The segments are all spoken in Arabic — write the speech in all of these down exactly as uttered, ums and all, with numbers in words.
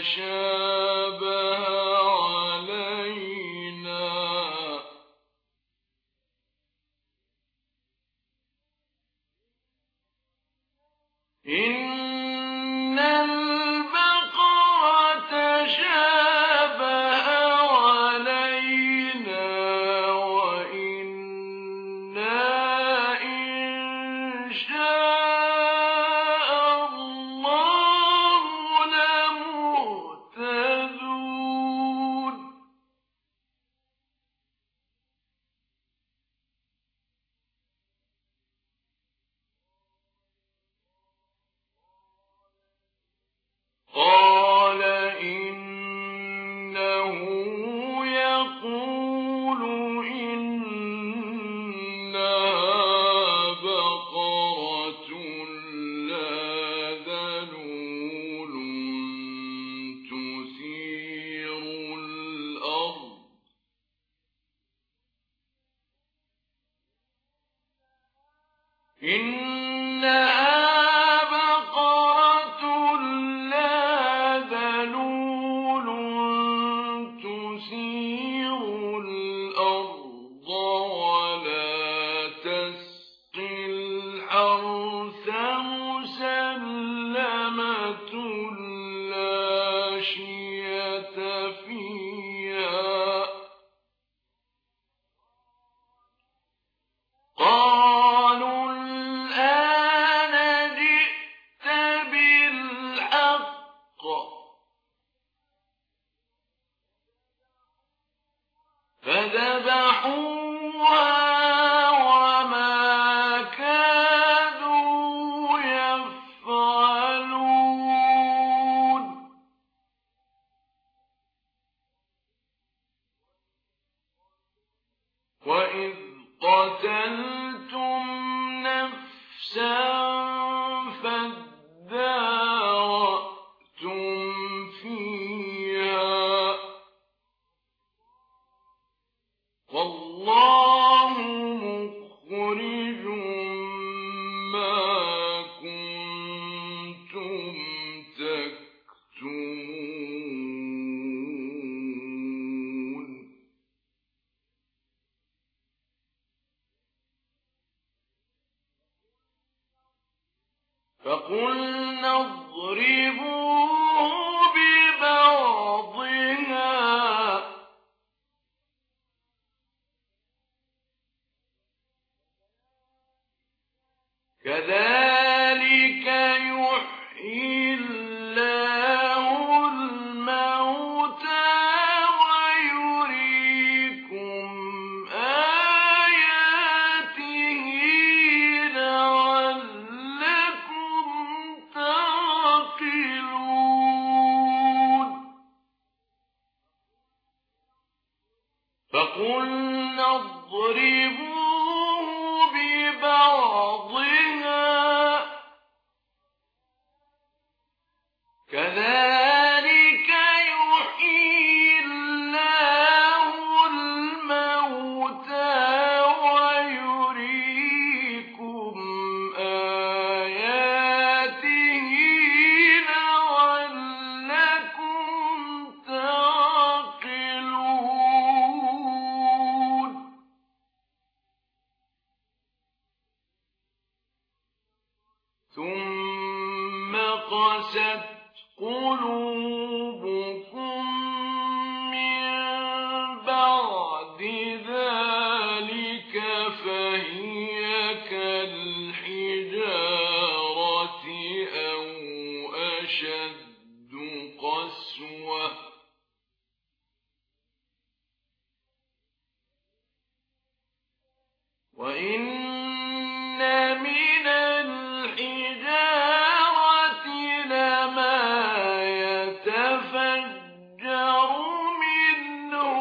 تشابه علينا إن البقرة تشابه علينا وإنا إن شاء الله لمهتدون قال إنه يقول إنها بقرة لا ذلول تثير الأرض إنها قالوا الآن جئت بالحق فذبحوها وما كادوا يفعلون وإذ قتلتم نفسا فادارأتم فيها والله مخرج ما كنتم تكتمون فقلنا اضربوه ببعضها كذلك يحيي الله الموتى ويريكم آياته لعلكم تعقلون فقلنا اضربوه ببعضها كذلك يحيي الله الموتى ويريكم آياته لعلكم تعقلون ثم قست قلوبكم من بعد ذلك فهي كالحجارة أو أشد قسوة وإن من الحجارة لما يتفجر منه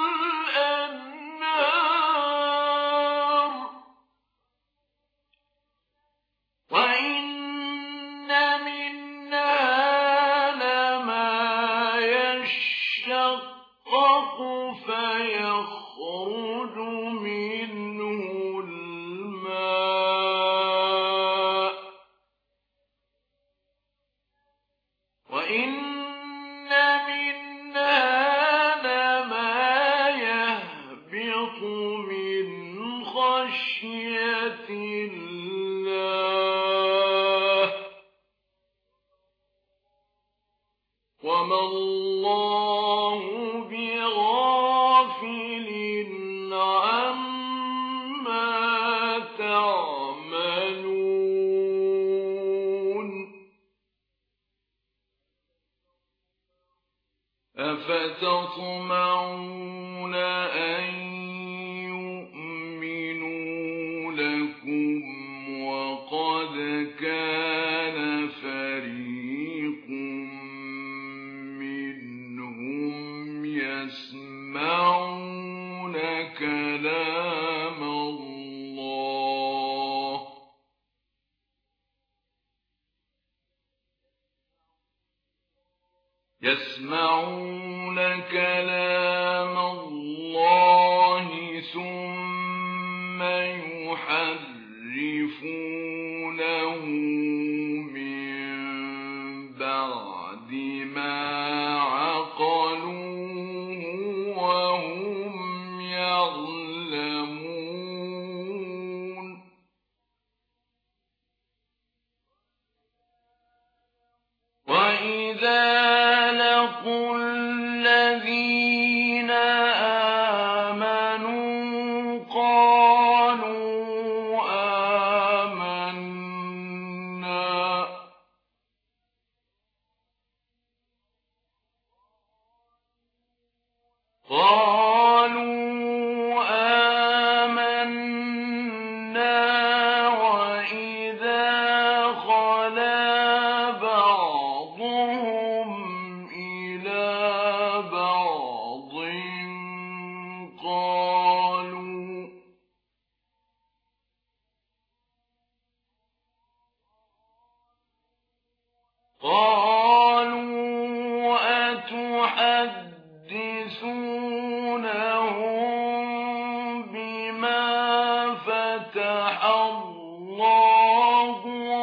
الأنهار وإن منها لما يشقق فيخرج منه الماء وإن وما الله بغافل عما تعملون أفتطمعون أن يؤمنوا لكم وقد كان فريق منهم يسمعون كلام الله يسمعون كلام الله ثم يحرفونه من بعد ما عقلوه وهم يعلمون وإذا لقوا الذين آمنوا قالوا آمنا قالوا آمنا وإذا خلا بعضهم إلى بعض قالوا قالوا أتحدثونهم بما فتح الله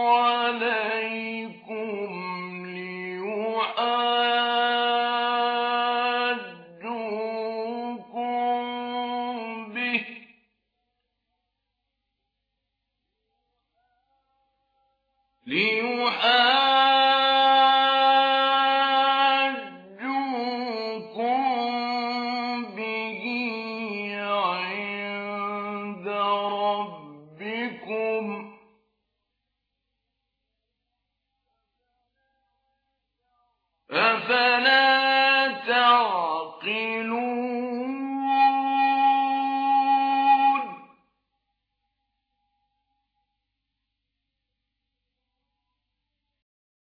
عليكم ليحاجوكم به ليحاجوكم به عند ربكم أفلا